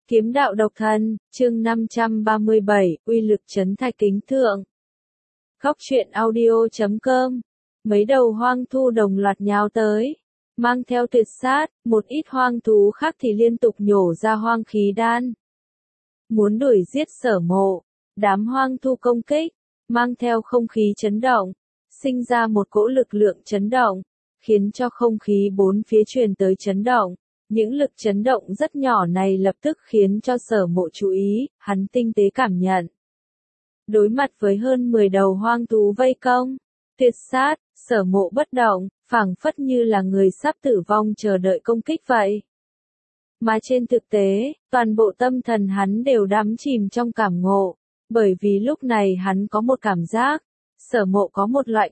Kiếm đạo độc thần, chương 537, uy lực trấn thạch kính thượng. Góc truyện audio.com. Mấy đầu hoang thú đồng loạt nhào tới, mang theo tuyệt sát, một ít hoang thú khác thì liên tục nhổ ra hoang khí đan. Muốn đuổi giết Sở Mộ, đám hoang thú công kích, mang theo không khí chấn động, sinh ra một cỗ lực lượng chấn động, khiến cho không khí bốn phía truyền tới chấn động. Những lực chấn động rất nhỏ này lập tức khiến cho Sở Mộ chú ý, hắn tinh tế cảm nhận. Đối mặt với hơn 10 đầu hoang thú vây công, tuyệt sát, Sở Mộ bất động, phảng phất như là người sắp tử vong chờ đợi công kích vậy. Mà trên thực tế, toàn bộ tâm thần hắn đều đắm chìm trong cảm ngộ, bởi vì lúc này hắn có một cảm giác, Sở Mộ có một loại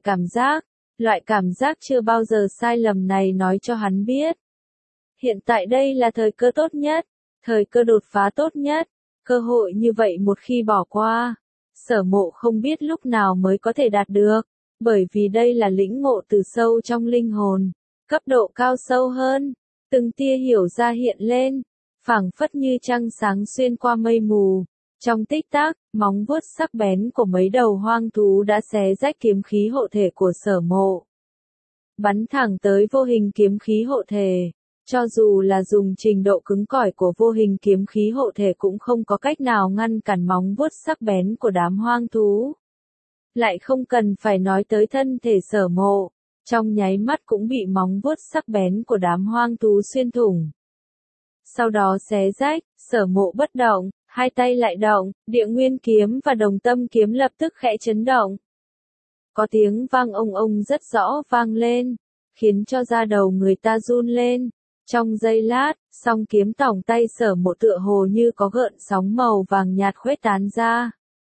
cảm giác chưa bao giờ sai lầm này nói cho hắn biết. Hiện tại đây là thời cơ tốt nhất, thời cơ đột phá tốt nhất, cơ hội như vậy một khi bỏ qua, Sở Mộ không biết lúc nào mới có thể đạt được, bởi vì đây là lĩnh ngộ từ sâu trong linh hồn, cấp độ cao sâu hơn, từng tia hiểu ra hiện lên, phảng phất như trăng sáng xuyên qua mây mù. Trong tích tắc, móng vuốt sắc bén của mấy đầu hoang thú đã xé rách kiếm khí hộ thể của Sở Mộ, bắn thẳng tới vô hình kiếm khí hộ thể. Cho dù là dùng trình độ cứng cỏi của vô hình kiếm khí hộ thể cũng không có cách nào ngăn cản móng vuốt sắc bén của đám hoang thú. Lại không cần phải nói tới thân thể Sở Mộ, trong nháy mắt cũng bị móng vuốt sắc bén của đám hoang thú xuyên thủng. Sau đó xé rách, Sở Mộ bất động, hai tay lại động, Địa Nguyên kiếm và Đồng Tâm kiếm lập tức khẽ chấn động. Có tiếng vang ông rất rõ vang lên, khiến cho da đầu người ta run lên. Trong giây lát, song kiếm tỏng tay Sở Mộ tựa hồ như có gợn sóng màu vàng nhạt khuếch tán ra.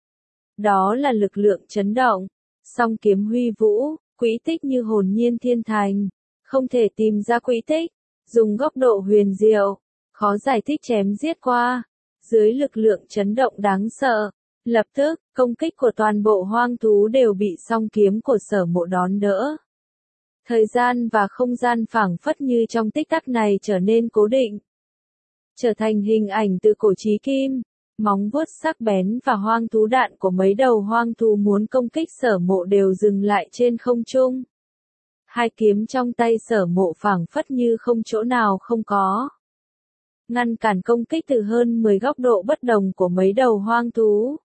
Đó là lực lượng chấn động, song kiếm huy vũ, quỹ tích như hồn nhiên thiên thành, không thể tìm ra quỹ tích, dùng góc độ huyền diệu, khó giải thích chém giết qua, dưới lực lượng chấn động đáng sợ. Lập tức, công kích của toàn bộ hoang thú đều bị song kiếm của Sở Mộ đón đỡ. Thời gian và không gian phảng phất như trong tích tắc này trở nên cố định, trở thành hình ảnh từ cổ chí kim, móng vuốt sắc bén và hoang thú đạn của mấy đầu hoang thú muốn công kích Sở Mộ đều dừng lại trên không trung. Hai kiếm trong tay Sở Mộ phảng phất như không chỗ nào không có, ngăn cản công kích từ hơn 10 góc độ bất đồng của mấy đầu hoang thú.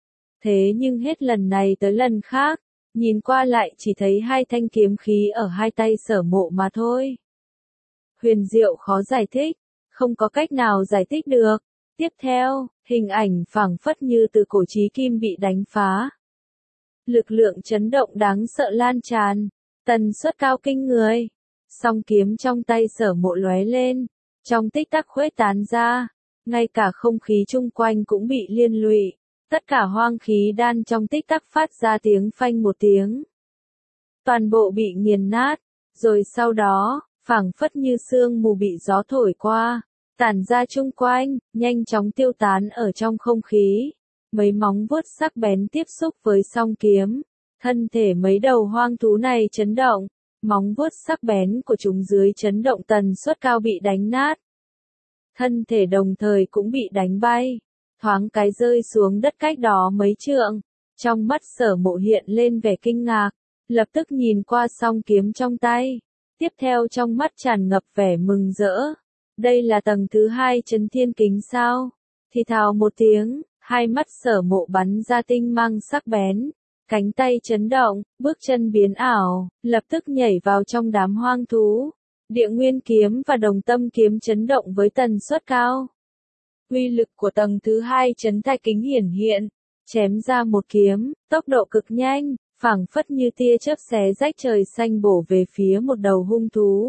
Thế nhưng hết lần này tới lần khác, nhìn qua lại chỉ thấy hai thanh kiếm khí ở hai tay Sở Mộ mà thôi. Huyền diệu khó giải thích, không có cách nào giải thích được. Tiếp theo, hình ảnh phảng phất như từ cổ chí kim bị đánh phá. Lực lượng chấn động đáng sợ lan tràn, tần suất cao kinh người. Song kiếm trong tay Sở Mộ lóe lên, trong tích tắc khuếch tán ra, ngay cả không khí chung quanh cũng bị liên lụy. Tất cả hoang khí đan trong tích tắc phát ra tiếng phanh một tiếng. Toàn bộ bị nghiền nát, rồi sau đó, phảng phất như sương mù bị gió thổi qua, tản ra chung quanh, nhanh chóng tiêu tán ở trong không khí. Mấy móng vuốt sắc bén tiếp xúc với song kiếm, thân thể mấy đầu hoang thú này chấn động, móng vuốt sắc bén của chúng dưới chấn động tần suất cao bị đánh nát. Thân thể đồng thời cũng bị đánh bay, thoáng cái rơi xuống đất cách đó mấy trượng. Trong mắt Sở Mộ hiện lên vẻ kinh ngạc, lập tức nhìn qua song kiếm trong tay. Tiếp theo trong mắt tràn ngập vẻ mừng rỡ. Đây là tầng thứ 2 Chấn Thiên Kính sao? Thì thào một tiếng, hai mắt Sở Mộ bắn ra tinh mang sắc bén. Cánh tay chấn động, bước chân biến ảo, lập tức nhảy vào trong đám hoang thú. Địa Nguyên kiếm và Đồng Tâm kiếm chấn động với tần suất cao. Uy lực của tầng thứ 2 Chấn Thạch Kính hiển hiện, chém ra một kiếm, tốc độ cực nhanh, phảng phất như tia chớp xé rách trời xanh bổ về phía một đầu hung thú.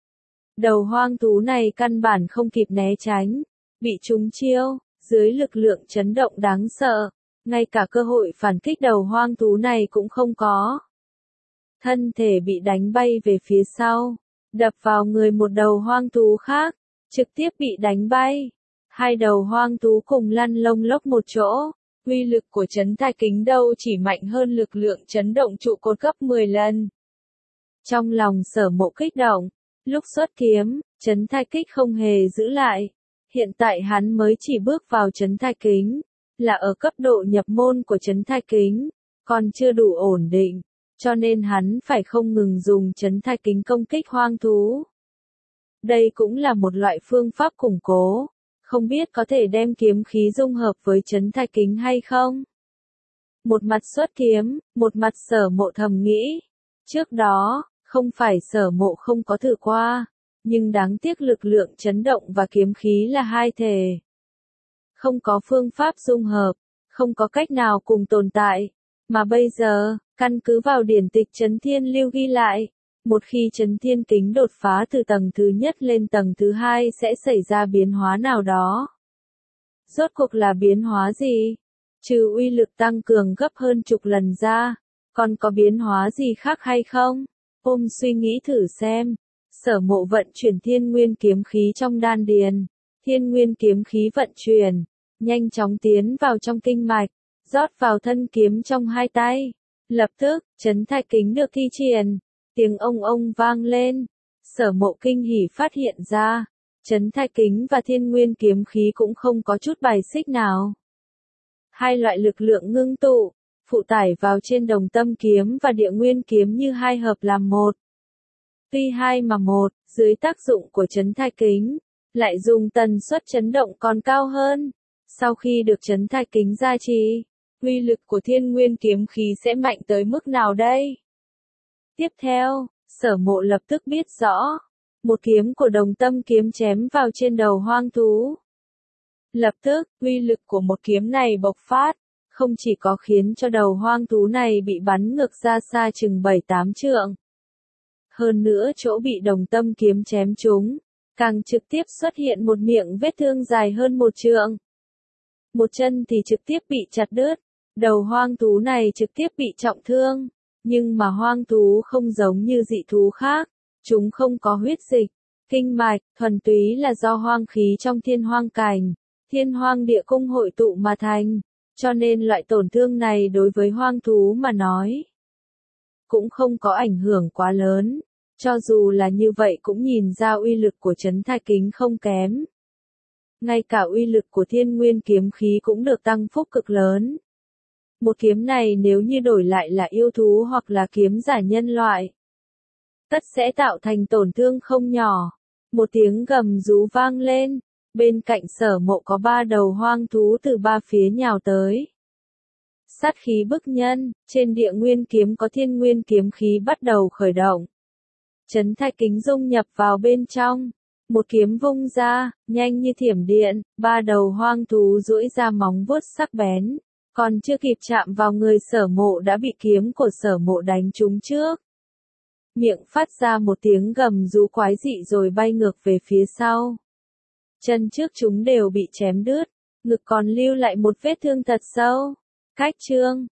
Đầu hoang thú này căn bản không kịp né tránh, bị trúng chiêu, dưới lực lượng chấn động đáng sợ, ngay cả cơ hội phản kích đầu hoang thú này cũng không có. Thân thể bị đánh bay về phía sau, đập vào người một đầu hoang thú khác, trực tiếp bị đánh bay. Hai đầu hoang thú cùng lăn lông lốc một chỗ. Uy lực của Chấn Thạch Kính đâu chỉ mạnh hơn lực lượng chấn động trụ cột gấp 10 lần. Trong lòng Sở Mộ kích động, lúc xuất kiếm, Chấn Thạch Kích không hề giữ lại. Hiện tại hắn mới chỉ bước vào chấn thai kính, là ở cấp độ nhập môn của chấn thai kính, còn chưa đủ ổn định, cho nên hắn phải không ngừng dùng chấn thai kính công kích hoang thú. Đây cũng là một loại phương pháp củng cố, không biết có thể đem kiếm khí dung hợp với chấn thai kính hay không? Một mặt xuất kiếm, một mặt Sở Mộ thầm nghĩ. Trước đó, không phải Sở Mộ không có thử qua, nhưng đáng tiếc lực lượng chấn động và kiếm khí là hai thể. Không có phương pháp dung hợp, không có cách nào cùng tồn tại. Mà bây giờ, căn cứ vào điển tịch Chấn Thiên Lưu ghi lại, một khi Chấn Thiên Kính đột phá từ tầng thứ nhất lên tầng thứ hai sẽ xảy ra biến hóa nào đó. Rốt cuộc là biến hóa gì? Trừ uy lực tăng cường gấp hơn chục lần ra, còn có biến hóa gì khác hay không? Ôm suy nghĩ thử xem. Sở Mộ vận chuyển thiên nguyên kiếm khí trong đan điền. Thiên nguyên kiếm khí vận chuyển, nhanh chóng tiến vào trong kinh mạch, rót vào thân kiếm trong hai tay. Lập tức, chấn thai kính được thi triển, tiếng ông vang lên. Sở Mộ kinh hỉ phát hiện ra, chấn thai kính và thiên nguyên kiếm khí cũng không có chút bài xích nào. Hai loại lực lượng ngưng tụ, phụ tải vào trên đồng tâm kiếm và địa nguyên kiếm như hai hợp làm một. Tuy hai mà một, dưới tác dụng của chấn thai kính, lại dùng tần suất chấn động còn cao hơn. Sau khi được chấn thai kính gia trì, uy lực của thiên nguyên kiếm khí sẽ mạnh tới mức nào đây? Tiếp theo, Sở Mộ lập tức biết rõ, một kiếm của đồng tâm kiếm chém vào trên đầu hoang thú. Lập tức, uy lực của một kiếm này bộc phát, không chỉ có khiến cho đầu hoang thú này bị bắn ngược ra xa chừng 7-8 trượng. Hơn nữa chỗ bị đồng tâm kiếm chém trúng, càng trực tiếp xuất hiện một miệng vết thương dài hơn 1 trượng. Một chân thì trực tiếp bị chặt đứt, đầu hoang thú này trực tiếp bị trọng thương. Nhưng mà hoang thú không giống như dị thú khác, chúng không có huyết dịch, kinh mạch, thuần túy là do hoang khí trong thiên hoang cảnh, thiên hoang địa cung hội tụ mà thành, cho nên loại tổn thương này đối với hoang thú mà nói, cũng không có ảnh hưởng quá lớn, cho dù là như vậy cũng nhìn ra uy lực của chấn thai kính không kém. Ngay cả uy lực của thiên nguyên kiếm khí cũng được tăng phúc cực lớn. Một kiếm này nếu như đổi lại là yêu thú hoặc là kiếm giả nhân loại, tất sẽ tạo thành tổn thương không nhỏ. Một tiếng gầm rú vang lên, bên cạnh Sở Mộ có 3 đầu hoang thú từ 3 phía nhào tới. Sát khí bức nhân, trên địa nguyên kiếm có thiên nguyên kiếm khí bắt đầu khởi động. Chấn thai kính dung nhập vào bên trong, một kiếm vung ra, nhanh như thiểm điện, 3 đầu hoang thú duỗi ra móng vuốt sắc bén. Còn chưa kịp chạm vào người Sở Mộ đã bị kiếm của Sở Mộ đánh trúng trước. Miệng phát ra một tiếng gầm rú quái dị rồi bay ngược về phía sau. Chân trước chúng đều bị chém đứt, ngực còn lưu lại một vết thương thật sâu. Cách chương